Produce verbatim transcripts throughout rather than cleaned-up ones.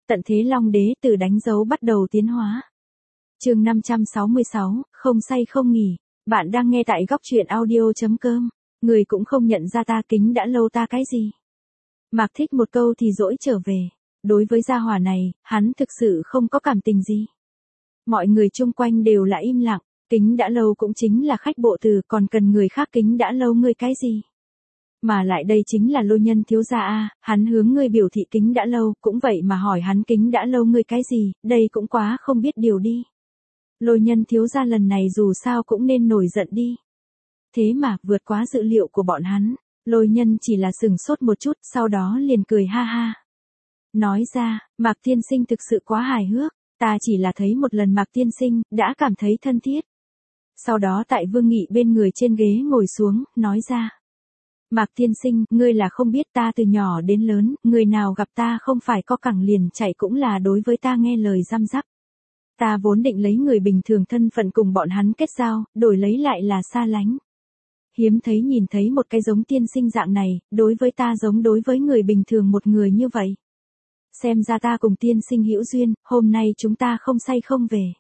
tận thế Long Đế từ đánh dấu bắt đầu tiến hóa. Chương năm trăm sáu mươi sáu, không say không nghỉ. Bạn đang nghe tại góc truyện audio chấm com. Người cũng không nhận ra ta kính đã lâu ta cái gì. Mạc Thích một câu thì dỗi trở về. Đối với gia hỏa này, hắn thực sự không có cảm tình gì. Mọi người chung quanh đều là im lặng. Kính đã lâu cũng chính là khách bộ từ, còn cần người khác kính đã lâu ngươi cái gì. Mà lại đây chính là Lôi Nhân thiếu gia a, hắn hướng ngươi biểu thị kính đã lâu, cũng vậy mà hỏi hắn kính đã lâu ngươi cái gì, đây cũng quá không biết điều đi. Lôi Nhân thiếu gia lần này dù sao cũng nên nổi giận đi. Thế mà, vượt quá dự liệu của bọn hắn, Lôi Nhân chỉ là sừng sốt một chút, sau đó liền cười ha ha. Nói ra, Mạc tiên sinh thực sự quá hài hước, ta chỉ là thấy một lần Mạc tiên sinh, đã cảm thấy thân thiết. Sau đó tại Vương Nghị bên người trên ghế ngồi xuống, nói ra. Mạc tiên sinh, ngươi là không biết ta từ nhỏ đến lớn, người nào gặp ta không phải co cẳng liền chạy cũng là đối với ta nghe lời răm rắp. Ta vốn định lấy người bình thường thân phận cùng bọn hắn kết giao, đổi lấy lại là xa lánh. Hiếm thấy nhìn thấy một cái giống tiên sinh dạng này, đối với ta giống đối với người bình thường một người như vậy. Xem ra ta cùng tiên sinh hữu duyên, hôm nay chúng ta không say không về.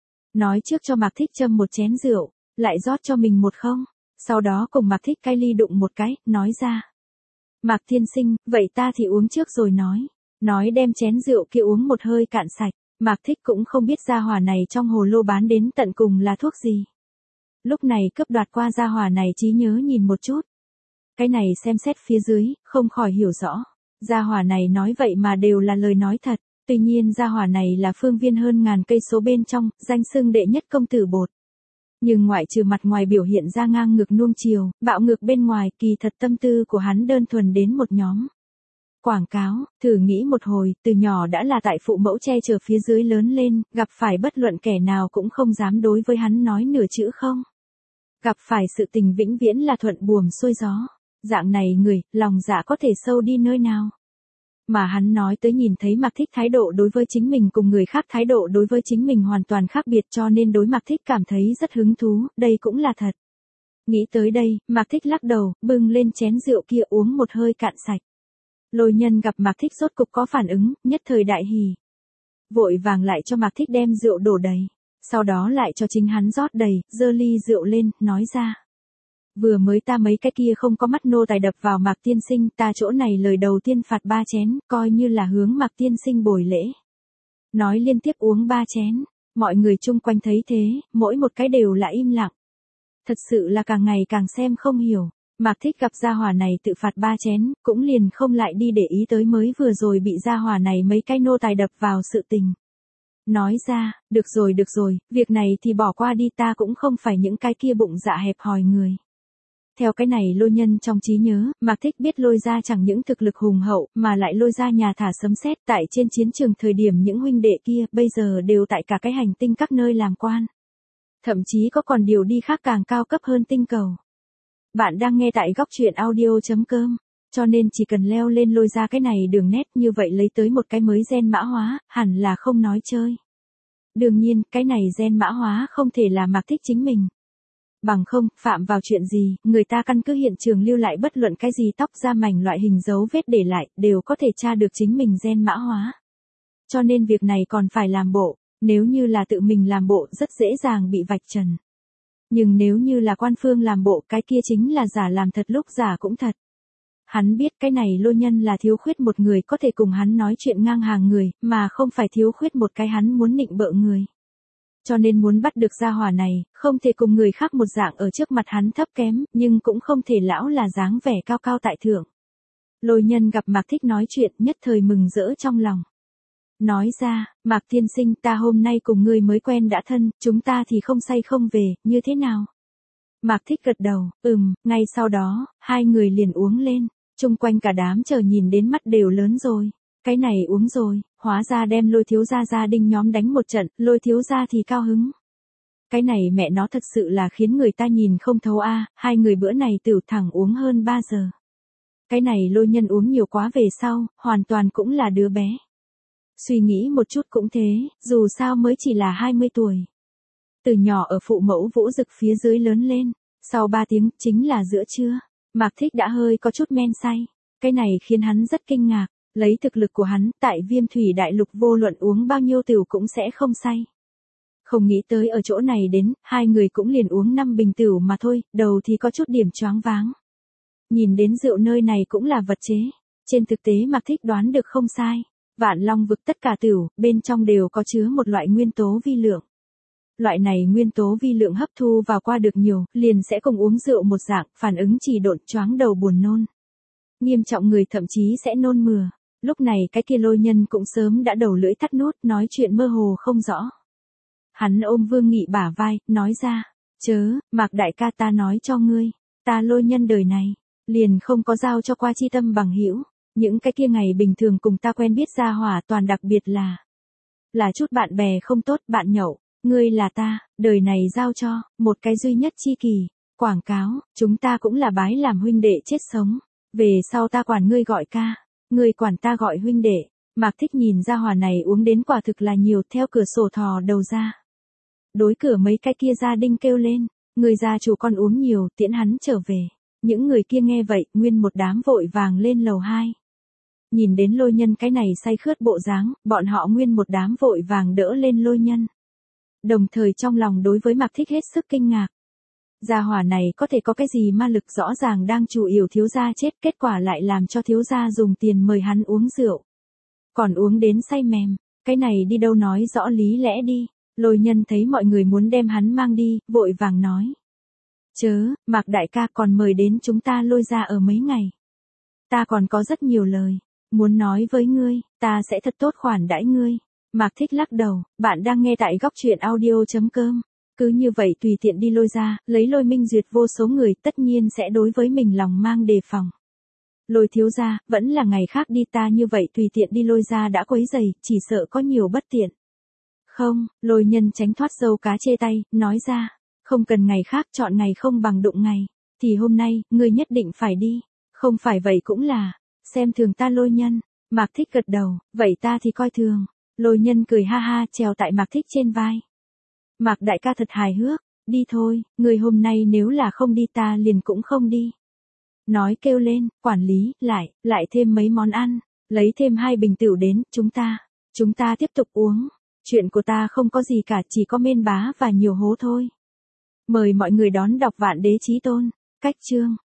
Nói trước cho Mạc Thích châm một chén rượu, lại rót cho mình một không. Sau đó cùng Mạc Thích cai ly đụng một cái, nói ra. Mạc tiên sinh, vậy ta thì uống trước rồi nói. Nói đem chén rượu kia uống một hơi cạn sạch. Mạc Thích cũng không biết gia hỏa này trong hồ lô bán đến tận cùng là thuốc gì. Lúc này cướp đoạt qua gia hỏa này trí nhớ nhìn một chút. Cái này xem xét phía dưới, không khỏi hiểu rõ. Gia hỏa này nói vậy mà đều là lời nói thật. Tuy nhiên gia hỏa này là phương viên hơn ngàn cây số bên trong, danh xưng đệ nhất công tử bột. Nhưng ngoại trừ mặt ngoài biểu hiện ra ngang ngược nuông chiều, bạo ngược bên ngoài, kỳ thật tâm tư của hắn đơn thuần đến một nhóm. Quảng cáo, thử nghĩ một hồi, từ nhỏ đã là tại phụ mẫu che chở phía dưới lớn lên, gặp phải bất luận kẻ nào cũng không dám đối với hắn nói nửa chữ không. Gặp phải sự tình vĩnh viễn là thuận buồm xuôi gió. Dạng này người, lòng dạ có thể sâu đi nơi nào. Mà hắn nói tới nhìn thấy Mạc Thích thái độ đối với chính mình cùng người khác thái độ đối với chính mình hoàn toàn khác biệt cho nên đối Mạc Thích cảm thấy rất hứng thú, đây cũng là thật. Nghĩ tới đây, Mạc Thích lắc đầu, bưng lên chén rượu kia uống một hơi cạn sạch. Lôi Nhân gặp Mạc Thích rốt cục có phản ứng, nhất thời đại hỉ. Vội vàng lại cho Mạc Thích đem rượu đổ đầy, sau đó lại cho chính hắn rót đầy, giơ ly rượu lên, nói ra. Vừa mới ta mấy cái kia không có mắt nô tài đập vào Mạc tiên sinh, ta chỗ này lời đầu tiên phạt ba chén, coi như là hướng Mạc tiên sinh bồi lễ. Nói liên tiếp uống ba chén, mọi người chung quanh thấy thế, mỗi một cái đều là im lặng. Thật sự là càng ngày càng xem không hiểu, Mạc Thích gặp gia hỏa này tự phạt ba chén, cũng liền không lại đi để ý tới mới vừa rồi bị gia hỏa này mấy cái nô tài đập vào sự tình. Nói ra, được rồi được rồi, việc này thì bỏ qua đi, ta cũng không phải những cái kia bụng dạ hẹp hòi người. Theo cái này Lôi Nhân trong trí nhớ, Mạc Thích biết Lôi gia chẳng những thực lực hùng hậu, mà lại Lôi gia nhà thả sấm sét tại trên chiến trường thời điểm những huynh đệ kia, bây giờ đều tại cả cái hành tinh các nơi làm quan. Thậm chí có còn điều đi khác càng cao cấp hơn tinh cầu. Bạn đang nghe tại góc truyện audio chấm com, cho nên chỉ cần leo lên Lôi gia cái này đường nét như vậy lấy tới một cái mới gen mã hóa, hẳn là không nói chơi. Đương nhiên, cái này gen mã hóa không thể là Mạc Thích chính mình. Bằng không, phạm vào chuyện gì, người ta căn cứ hiện trường lưu lại bất luận cái gì tóc da mảnh loại hình dấu vết để lại, đều có thể tra được chính mình gen mã hóa. Cho nên việc này còn phải làm bộ, nếu như là tự mình làm bộ rất dễ dàng bị vạch trần. Nhưng nếu như là quan phương làm bộ cái kia chính là giả làm thật lúc giả cũng thật. Hắn biết cái này Lôi Nhân là thiếu khuyết một người có thể cùng hắn nói chuyện ngang hàng người, mà không phải thiếu khuyết một cái hắn muốn nịnh bợ người. Cho nên muốn bắt được gia hỏa này, không thể cùng người khác một dạng ở trước mặt hắn thấp kém, nhưng cũng không thể lão là dáng vẻ cao cao tại thượng. Lôi Nhân gặp Mạc Thích nói chuyện, nhất thời mừng rỡ trong lòng. Nói ra, Mạc tiên sinh, ta hôm nay cùng ngươi mới quen đã thân, chúng ta thì không say không về, như thế nào? Mạc Thích gật đầu, ừm, ngay sau đó, hai người liền uống lên, chung quanh cả đám chờ nhìn đến mắt đều lớn rồi. Cái này uống rồi, hóa ra đem Lôi thiếu gia gia đình nhóm đánh một trận, Lôi thiếu gia thì cao hứng. Cái này mẹ nó thật sự là khiến người ta nhìn không thấu a, à, hai người bữa này tiểu thẳng uống hơn ba giờ. Cái này Lôi Nhân uống nhiều quá về sau, hoàn toàn cũng là đứa bé. Suy nghĩ một chút cũng thế, dù sao mới chỉ là hai mươi tuổi. Từ nhỏ ở phụ mẫu Vũ Dực phía dưới lớn lên, sau ba tiếng, chính là giữa trưa, Mạc Thích đã hơi có chút men say. Cái này khiến hắn rất kinh ngạc. Lấy thực lực của hắn, tại Viêm Thủy Đại Lục vô luận uống bao nhiêu tửu cũng sẽ không say. Không nghĩ tới ở chỗ này đến, hai người cũng liền uống năm bình tửu mà thôi, đầu thì có chút điểm choáng váng. Nhìn đến rượu nơi này cũng là vật chế. Trên thực tế Mạc Thích đoán được không sai. Vạn Long vực tất cả tửu, bên trong đều có chứa một loại nguyên tố vi lượng. Loại này nguyên tố vi lượng hấp thu vào qua được nhiều, liền sẽ cùng uống rượu một dạng, phản ứng chỉ độn choáng đầu buồn nôn. Nghiêm trọng người thậm chí sẽ nôn mửa. Lúc này cái kia Lôi Nhân cũng sớm đã đầu lưỡi thắt nút, nói chuyện mơ hồ không rõ. Hắn ôm Vương Nghị bả vai, nói ra, chớ, Mạc đại ca ta nói cho ngươi, ta Lôi Nhân đời này, liền không có giao cho qua chi tâm bằng hữu. Những cái kia ngày bình thường cùng ta quen biết ra hỏa toàn đặc biệt là, là chút bạn bè không tốt, bạn nhậu, ngươi là ta, đời này giao cho, một cái duy nhất chi kỳ, quảng cáo, chúng ta cũng là bái làm huynh đệ chết sống, về sau ta quản ngươi gọi ca, ngươi quản ta gọi huynh đệ. Mạc Thích nhìn ra hỏa này uống đến quả thực là nhiều, theo cửa sổ thò đầu ra. Đối cửa mấy cái kia gia đình kêu lên, người gia chủ con uống nhiều, tiễn hắn trở về. Những người kia nghe vậy, nguyên một đám vội vàng lên lầu hai. Nhìn đến Lôi Nhân cái này say khướt bộ dáng, bọn họ nguyên một đám vội vàng đỡ lên Lôi Nhân. Đồng thời trong lòng đối với Mạc Thích hết sức kinh ngạc. Gia hỏa này có thể có cái gì ma lực, rõ ràng đang chủ yếu thiếu gia chết, kết quả lại làm cho thiếu gia dùng tiền mời hắn uống rượu. Còn uống đến say mềm, cái này đi đâu nói rõ lý lẽ đi. Lôi Nhân thấy mọi người muốn đem hắn mang đi, vội vàng nói. Chớ, Mạc đại ca còn mời đến chúng ta Lôi gia ở mấy ngày. Ta còn có rất nhiều lời, muốn nói với ngươi, ta sẽ thật tốt khoản đãi ngươi. Mạc Thích lắc đầu, bạn đang nghe tại góc truyện audio.com. Cứ như vậy tùy tiện đi Lôi gia, lấy Lôi Minh Duyệt vô số người tất nhiên sẽ đối với mình lòng mang đề phòng. Lôi thiếu gia, vẫn là ngày khác đi, ta như vậy tùy tiện đi Lôi gia đã quấy rầy, chỉ sợ có nhiều bất tiện. Không, Lôi Nhân tránh thoát dâu cá chê tay, nói ra, không cần ngày khác, chọn ngày không bằng đụng ngày, thì hôm nay, ngươi nhất định phải đi, không phải vậy cũng là, xem thường ta Lôi Nhân. Mạc Thích gật đầu, vậy ta thì coi thường. Lôi Nhân cười ha ha, trèo tại Mạc Thích trên vai. Mạc đại ca thật hài hước, đi thôi, người hôm nay nếu là không đi ta liền cũng không đi. Nói kêu lên, quản lý, lại, lại thêm mấy món ăn, lấy thêm hai bình tửu đến, chúng ta, chúng ta tiếp tục uống. Chuyện của ta không có gì cả, chỉ có mên bá và nhiều hố thôi. Mời mọi người đón đọc Vạn Đế Chí Tôn, cách chương.